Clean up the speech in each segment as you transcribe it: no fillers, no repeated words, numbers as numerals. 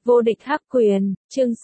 Vô địch hắc quyền, chương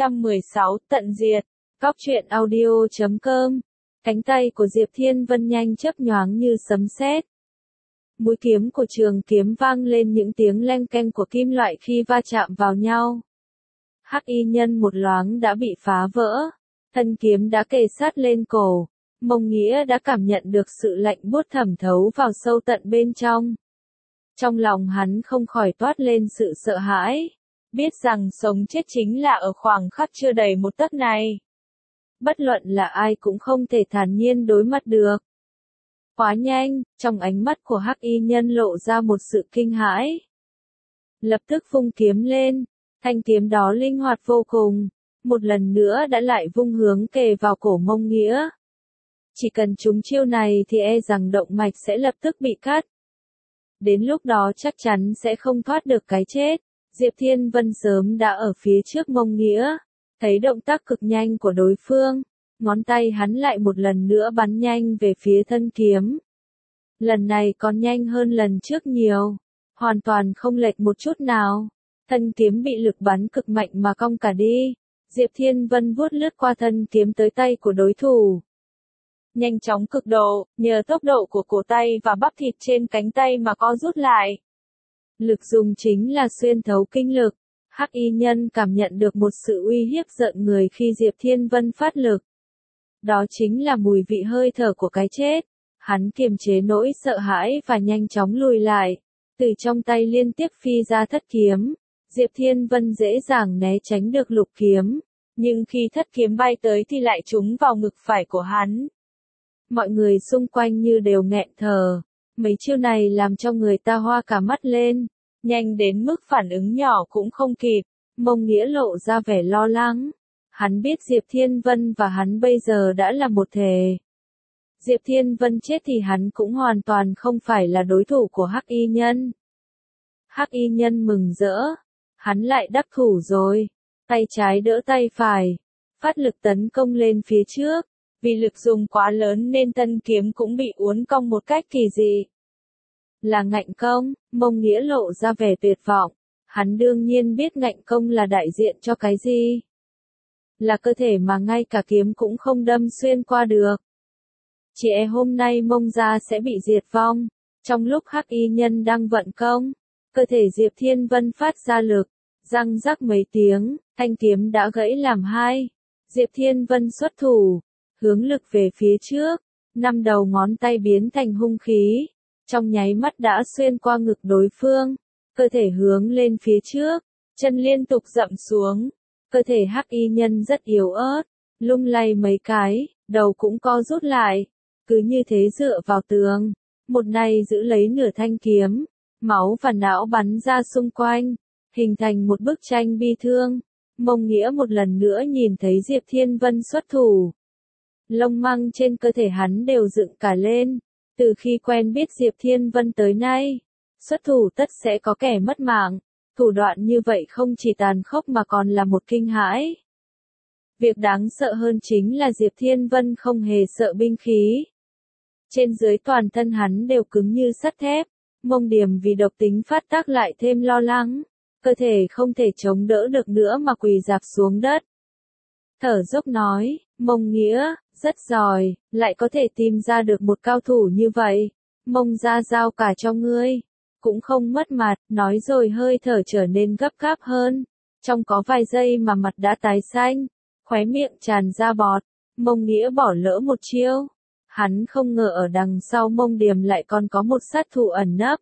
616, tận diệt. Góc truyện audio.com. Cánh tay của Diệp Thiên Vân nhanh chớp nhoáng như sấm sét. Mũi kiếm của trường kiếm vang lên những tiếng leng keng của kim loại khi va chạm vào nhau. Hắc y nhân một loáng đã bị phá vỡ. Thân kiếm đã kề sát lên cổ. Mông Nghĩa đã cảm nhận được sự lạnh buốt thẩm thấu vào sâu tận bên trong. Trong lòng hắn không khỏi toát lên sự sợ hãi. Biết rằng sống chết chính là ở khoảng khắc chưa đầy một tấc này. Bất luận là ai cũng không thể thản nhiên đối mặt được. Quá nhanh, trong ánh mắt của hắc y nhân lộ ra một sự kinh hãi. Lập tức vung kiếm lên, thanh kiếm đó linh hoạt vô cùng, một lần nữa đã lại vung hướng kề vào cổ Mông Nghĩa. Chỉ cần trúng chiêu này thì e rằng động mạch sẽ lập tức bị cắt. Đến lúc đó chắc chắn sẽ không thoát được cái chết. Diệp Thiên Vân sớm đã ở phía trước Mông Nghĩa, thấy động tác cực nhanh của đối phương, ngón tay hắn lại một lần nữa bắn nhanh về phía thân kiếm. Lần này còn nhanh hơn lần trước nhiều, hoàn toàn không lệch một chút nào. Thân kiếm bị lực bắn cực mạnh mà cong cả đi. Diệp Thiên Vân vuốt lướt qua thân kiếm tới tay của đối thủ. Nhanh chóng cực độ, nhờ tốc độ của cổ tay và bắp thịt trên cánh tay mà co rút lại. Lực dùng chính là xuyên thấu kinh lực. Hắc y nhân cảm nhận được một sự uy hiếp giận người khi Diệp Thiên Vân phát lực. Đó chính là mùi vị hơi thở của cái chết. Hắn kiềm chế nỗi sợ hãi và nhanh chóng lùi lại. Từ trong tay liên tiếp phi ra thất kiếm. Diệp Thiên Vân dễ dàng né tránh được lục kiếm. Nhưng khi thất kiếm bay tới thì lại trúng vào ngực phải của hắn. Mọi người xung quanh như đều nghẹn thở. Mấy chiêu này làm cho người ta hoa cả mắt lên. Nhanh đến mức phản ứng nhỏ cũng không kịp. Mông Nghĩa lộ ra vẻ lo lắng. Hắn biết Diệp Thiên Vân và hắn bây giờ đã là một thể. Diệp Thiên Vân chết thì hắn cũng hoàn toàn không phải là đối thủ của Hắc y nhân. Hắc y nhân mừng rỡ. Hắn lại đắc thủ rồi. Tay trái đỡ tay phải. Phát lực tấn công lên phía trước. Vì lực dùng quá lớn nên thân kiếm cũng bị uốn cong một cách kỳ dị. Là ngạnh công, Mông Nghĩa lộ ra vẻ tuyệt vọng. Hắn đương nhiên biết ngạnh công là đại diện cho cái gì. Là cơ thể mà ngay cả kiếm cũng không đâm xuyên qua được. Chỉ e hôm nay Mông gia sẽ bị diệt vong. Trong lúc hắc y nhân đang vận công, cơ thể Diệp Thiên Vân phát ra lực. Răng rắc mấy tiếng, thanh kiếm đã gãy làm hai. Diệp Thiên Vân xuất thủ, hướng lực về phía trước. 5 đầu ngón tay biến thành hung khí. Trong nháy mắt đã xuyên qua ngực đối phương, cơ thể hướng lên phía trước, chân liên tục dậm xuống, cơ thể hắc y nhân rất yếu ớt, lung lay mấy cái, đầu cũng co rút lại, cứ như thế dựa vào tường, một này giữ lấy nửa thanh kiếm, máu và não bắn ra xung quanh, hình thành một bức tranh bi thương. Mông Nghĩa một lần nữa nhìn thấy Diệp Thiên Vân xuất thủ. Lông măng trên cơ thể hắn đều dựng cả lên. Từ khi quen biết Diệp Thiên Vân tới nay, xuất thủ tất sẽ có kẻ mất mạng. Thủ đoạn như vậy không chỉ tàn khốc mà còn là một kinh hãi. Việc đáng sợ hơn chính là Diệp Thiên Vân không hề sợ binh khí. Trên dưới toàn thân hắn đều cứng như sắt thép. Mông Điềm vì độc tính phát tác lại thêm lo lắng. Cơ thể không thể chống đỡ được nữa mà quỳ rạp xuống đất. Thở dốc nói, Mông Nghĩa, rất giỏi, lại có thể tìm ra được một cao thủ như vậy. Mông gia giao cả cho ngươi. Cũng không mất mặt, nói rồi hơi thở trở nên gấp gáp hơn. Trong có vài giây mà mặt đã tái xanh, khóe miệng tràn ra bọt. Mông Nghĩa bỏ lỡ một chiêu. Hắn không ngờ ở đằng sau Mông Điềm lại còn có một sát thủ ẩn nấp.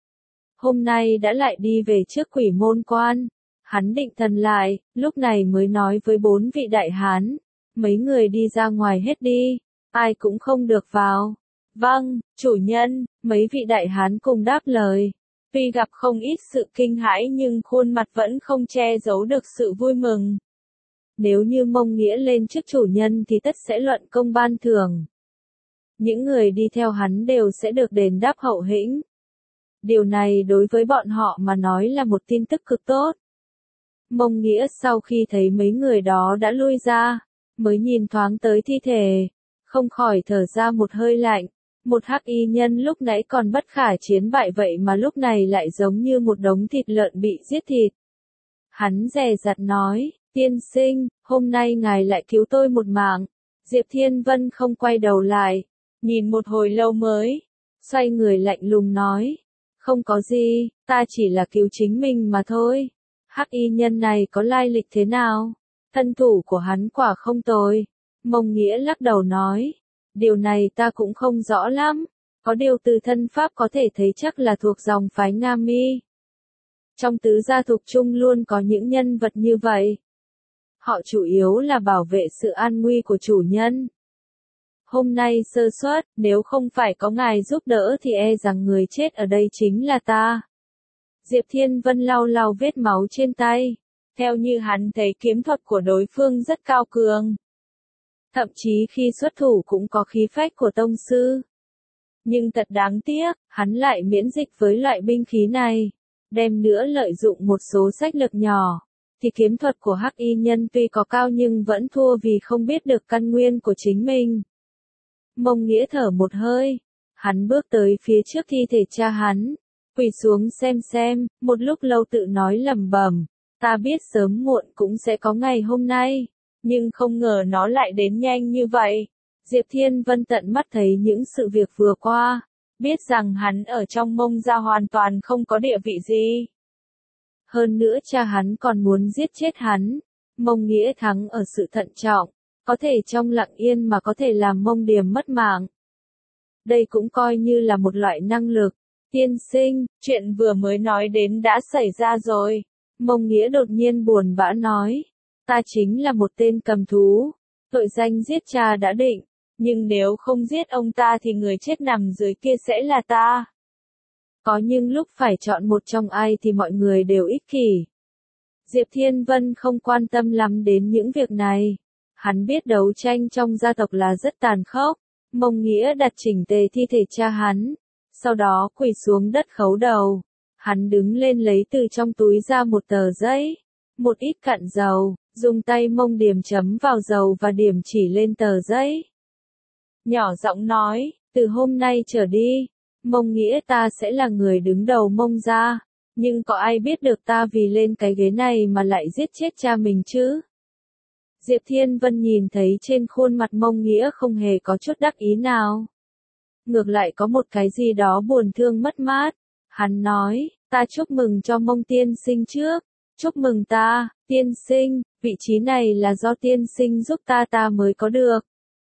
Hôm nay đã lại đi về trước Quỷ Môn Quan. Hắn định thần lại, lúc này mới nói với 4 vị đại hán. Mấy người đi ra ngoài hết đi, ai cũng không được vào. Vâng, chủ nhân, mấy vị đại hán cùng đáp lời. Tuy gặp không ít sự kinh hãi nhưng khuôn mặt vẫn không che giấu được sự vui mừng. Nếu như Mông Nghĩa lên chức chủ nhân thì tất sẽ luận công ban thưởng. Những người đi theo hắn đều sẽ được đền đáp hậu hĩnh. Điều này đối với bọn họ mà nói là một tin tức cực tốt. Mông Nghĩa sau khi thấy mấy người đó đã lui ra, mới nhìn thoáng tới thi thể, không khỏi thở ra một hơi lạnh. Một hắc y nhân lúc nãy còn bất khả chiến bại vậy mà lúc này lại giống như một đống thịt lợn bị giết thịt. Hắn dè dặt nói, tiên sinh, hôm nay ngài lại cứu tôi một mạng. Diệp Thiên Vân không quay đầu lại, nhìn một hồi lâu mới, xoay người lạnh lùng nói, không có gì, ta chỉ là cứu chính mình mà thôi. Hắc y nhân này có lai lịch thế nào? Thân thủ của hắn quả không tồi. Mông Nghĩa lắc đầu nói, điều này ta cũng không rõ lắm, có điều từ thân pháp có thể thấy chắc là thuộc dòng phái Nga Mi. Trong tứ gia thuộc chung luôn có những nhân vật như vậy. Họ chủ yếu là bảo vệ sự an nguy của chủ nhân. Hôm nay sơ suất, nếu không phải có ngài giúp đỡ thì e rằng người chết ở đây chính là ta. Diệp Thiên Vân lau lau vết máu trên tay. Theo như hắn thấy kiếm thuật của đối phương rất cao cường. Thậm chí khi xuất thủ cũng có khí phách của tông sư. Nhưng thật đáng tiếc, hắn lại miễn dịch với loại binh khí này. Đem nữa lợi dụng một số sách lược nhỏ, thì kiếm thuật của Hắc y nhân tuy có cao nhưng vẫn thua vì không biết được căn nguyên của chính mình. Mông Nghĩa thở một hơi, hắn bước tới phía trước thi thể cha hắn, quỳ xuống xem, một lúc lâu tự nói lẩm bẩm, ta biết sớm muộn cũng sẽ có ngày hôm nay, nhưng không ngờ nó lại đến nhanh như vậy. Diệp Thiên Vân tận mắt thấy những sự việc vừa qua, biết rằng hắn ở trong Mông gia hoàn toàn không có địa vị gì. Hơn nữa cha hắn còn muốn giết chết hắn. Mông Nghĩa thắng ở sự thận trọng, có thể trong lặng yên mà có thể làm Mông Điềm mất mạng. Đây cũng coi như là một loại năng lực. Tiên sinh, chuyện vừa mới nói đến đã xảy ra rồi. Mông Nghĩa đột nhiên buồn bã nói, ta chính là một tên cầm thú, tội danh giết cha đã định, nhưng nếu không giết ông ta thì người chết nằm dưới kia sẽ là ta. Có những lúc phải chọn một trong ai thì mọi người đều ích kỷ. Diệp Thiên Vân không quan tâm lắm đến những việc này. Hắn biết đấu tranh trong gia tộc là rất tàn khốc. Mông Nghĩa đặt chỉnh tề thi thể cha hắn, sau đó quỳ xuống đất khấu đầu. Hắn đứng lên lấy từ trong túi ra một tờ giấy, một ít cặn dầu, dùng tay Mông Điềm chấm vào dầu và điểm chỉ lên tờ giấy. Nhỏ giọng nói, từ hôm nay trở đi, Mông Nghĩa ta sẽ là người đứng đầu Mông gia, nhưng có ai biết được ta vì lên cái ghế này mà lại giết chết cha mình chứ? Diệp Thiên Vân nhìn thấy trên khuôn mặt Mông Nghĩa không hề có chút đắc ý nào. Ngược lại có một cái gì đó buồn thương mất mát. Hắn nói, ta chúc mừng cho Mông tiên sinh trước. Chúc mừng ta, tiên sinh, vị trí này là do tiên sinh giúp ta mới có được.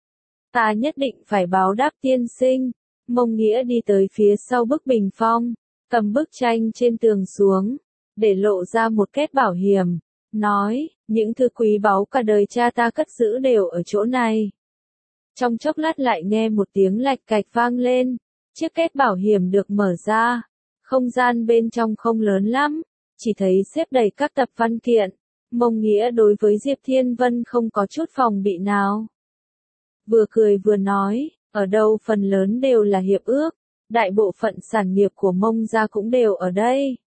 Ta nhất định phải báo đáp tiên sinh. Mông Nghĩa đi tới phía sau bức bình phong, cầm bức tranh trên tường xuống, để lộ ra một két bảo hiểm, nói, những thứ quý báu cả đời cha ta cất giữ đều ở chỗ này. Trong chốc lát lại nghe một tiếng lạch cạch vang lên, chiếc két bảo hiểm được mở ra, không gian bên trong không lớn lắm, chỉ thấy xếp đầy các tập văn kiện. Mông Nghĩa đối với Diệp Thiên Vân không có chút phòng bị nào. Vừa cười vừa nói, ở đâu phần lớn đều là hiệp ước, đại bộ phận sản nghiệp của Mông gia cũng đều ở đây.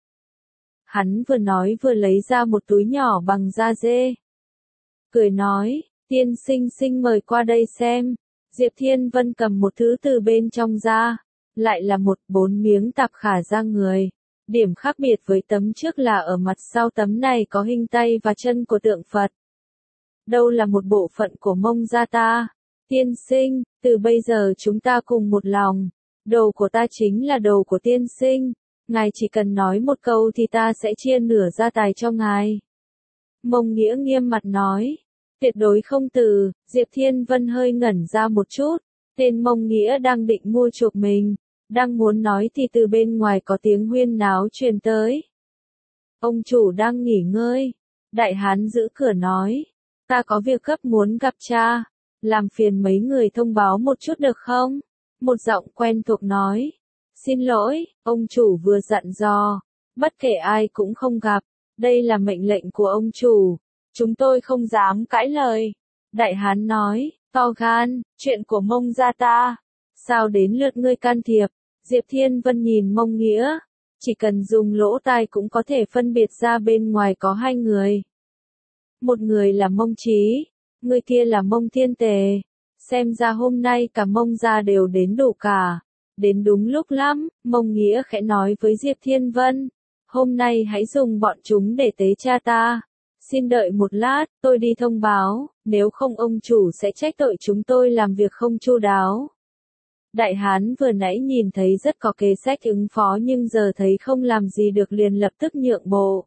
Hắn vừa nói vừa lấy ra một túi nhỏ bằng da dê. Cười nói, tiên sinh mời qua đây xem. Diệp Thiên Vân cầm một thứ từ bên trong ra, lại là 4 miếng tạp khả da người. Điểm khác biệt với tấm trước là ở mặt sau tấm này có hình tay và chân của tượng Phật. Đâu là một bộ phận của Mông gia ta. Tiên sinh, từ bây giờ chúng ta cùng một lòng. Đồ của ta chính là đồ của tiên sinh. Ngài chỉ cần nói một câu thì ta sẽ chia nửa gia tài cho ngài. Mông Nghĩa nghiêm mặt nói. Tuyệt đối không từ. Diệp Thiên Vân hơi ngẩn ra một chút. Tên Mông Nghĩa đang định mua chuộc mình. Đang muốn nói thì từ bên ngoài có tiếng huyên náo truyền tới. Ông chủ đang nghỉ ngơi. Đại hán giữ cửa nói. Ta có việc gấp muốn gặp cha. Làm phiền mấy người thông báo một chút được không? Một giọng quen thuộc nói. Xin lỗi, ông chủ vừa dặn dò. Bất kể ai cũng không gặp. Đây là mệnh lệnh của ông chủ. Chúng tôi không dám cãi lời. Đại hán nói, to gan, chuyện của Mông gia ta. Sao đến lượt ngươi can thiệp? Diệp Thiên Vân nhìn Mông Nghĩa. Chỉ cần dùng lỗ tai cũng có thể phân biệt ra bên ngoài có 2 người. Một người là Mông Chí, người kia là Mông Thiên Tề. Xem ra hôm nay cả Mông gia đều đến đủ cả. Đến đúng lúc lắm, Mông Nghĩa khẽ nói với Diệp Thiên Vân. Hôm nay hãy dùng bọn chúng để tế cha ta. Xin đợi một lát, tôi đi thông báo, nếu không ông chủ sẽ trách tội chúng tôi làm việc không chu đáo. Đại hán vừa nãy nhìn thấy rất có kế sách ứng phó nhưng giờ thấy không làm gì được liền lập tức nhượng bộ.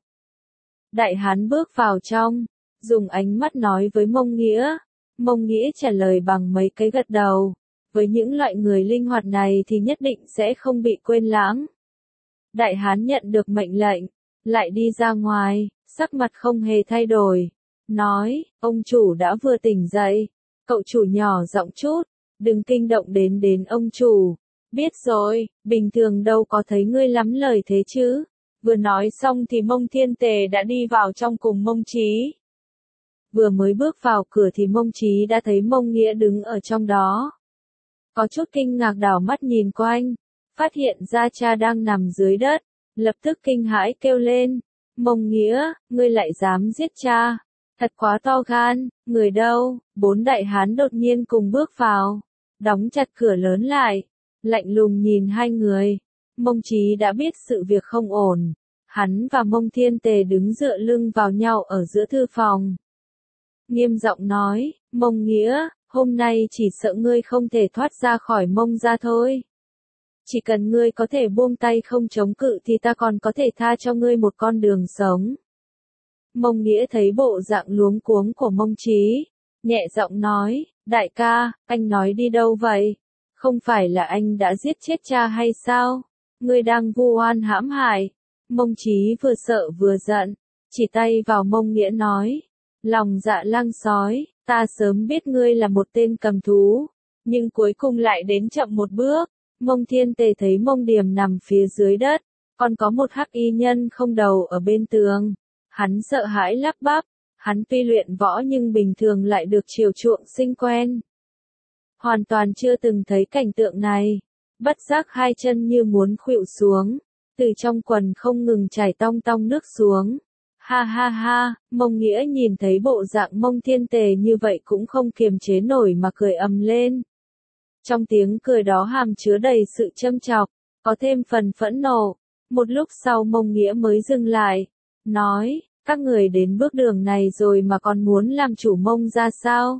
Đại hán bước vào trong, dùng ánh mắt nói với Mông Nghĩa. Mông Nghĩa trả lời bằng mấy cái gật đầu. Với những loại người linh hoạt này thì nhất định sẽ không bị quên lãng. Đại hán nhận được mệnh lệnh, lại đi ra ngoài, sắc mặt không hề thay đổi. Nói, ông chủ đã vừa tỉnh dậy. Cậu chủ nhỏ giọng chút, đừng kinh động đến ông chủ. Biết rồi, bình thường đâu có thấy ngươi lắm lời thế chứ. Vừa nói xong thì Mông Thiên Tề đã đi vào trong cùng Mông Chí. Vừa mới bước vào cửa thì Mông Chí đã thấy Mông Nghĩa đứng ở trong đó. Có chút kinh ngạc đảo mắt nhìn quanh, phát hiện ra cha đang nằm dưới đất, lập tức kinh hãi kêu lên. Mông Nghĩa, ngươi lại dám giết cha, thật quá to gan, người đâu? Bốn đại hán đột nhiên cùng bước vào, đóng chặt cửa lớn lại, lạnh lùng nhìn hai người. Mông Chí đã biết sự việc không ổn, hắn và Mông Thiên Tề đứng dựa lưng vào nhau ở giữa thư phòng. Nghiêm giọng nói, Mông Nghĩa, hôm nay chỉ sợ ngươi không thể thoát ra khỏi Mông gia thôi. Chỉ cần ngươi có thể buông tay không chống cự thì ta còn có thể tha cho ngươi một con đường sống. Mông Nghĩa thấy bộ dạng luống cuống của Mông Chí, nhẹ giọng nói, đại ca, anh nói đi đâu vậy? Không phải là anh đã giết chết cha hay sao? Ngươi đang vu oan hãm hại. Mông Chí vừa sợ vừa giận, chỉ tay vào Mông Nghĩa nói, lòng dạ lang sói, ta sớm biết ngươi là một tên cầm thú, nhưng cuối cùng lại đến chậm một bước. Mông Thiên Tề thấy Mông Điềm nằm phía dưới đất, còn có một hắc y nhân không đầu ở bên tường. Hắn sợ hãi lắp bắp, hắn tuy luyện võ nhưng bình thường lại được chiều chuộng sinh quen. Hoàn toàn chưa từng thấy cảnh tượng này, bất giác hai chân như muốn khuỵu xuống, từ trong quần không ngừng chảy tong tong nước xuống. Ha ha ha, Mông Nghĩa nhìn thấy bộ dạng Mông Thiên Tề như vậy cũng không kiềm chế nổi mà cười ầm lên. Trong tiếng cười đó hàm chứa đầy sự châm chọc, có thêm phần phẫn nộ. Một lúc sau Mông Nghĩa mới dừng lại, nói, các người đến bước đường này rồi mà còn muốn làm chủ Mông ra sao?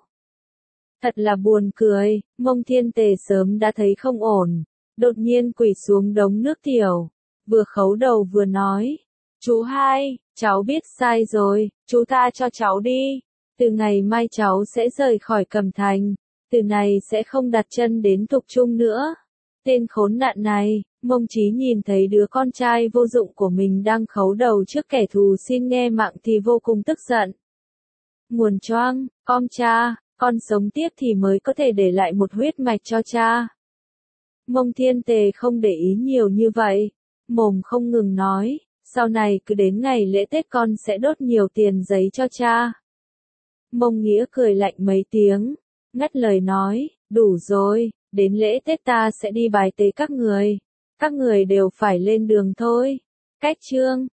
Thật là buồn cười, Mông Thiên Tề sớm đã thấy không ổn, đột nhiên quỳ xuống đống nước tiểu, vừa khấu đầu vừa nói, chú hai, cháu biết sai rồi, chú tha cho cháu đi, từ ngày mai cháu sẽ rời khỏi Cẩm Thành, từ này sẽ không đặt chân đến Thục Trung nữa. Tên khốn nạn này, Mông Chí nhìn thấy đứa con trai vô dụng của mình đang khấu đầu trước kẻ thù xin nghe mạng thì vô cùng tức giận. Nguồn choang, con cha, con sống tiếp thì mới có thể để lại một huyết mạch cho cha. Mông Thiên Tề không để ý nhiều như vậy, mồm không ngừng nói, sau này cứ đến ngày lễ Tết con sẽ đốt nhiều tiền giấy cho cha. Mông Nghĩa cười lạnh mấy tiếng, ngắt lời nói, đủ rồi, đến lễ Tết ta sẽ đi bài tế các người đều phải lên đường thôi. Cách chương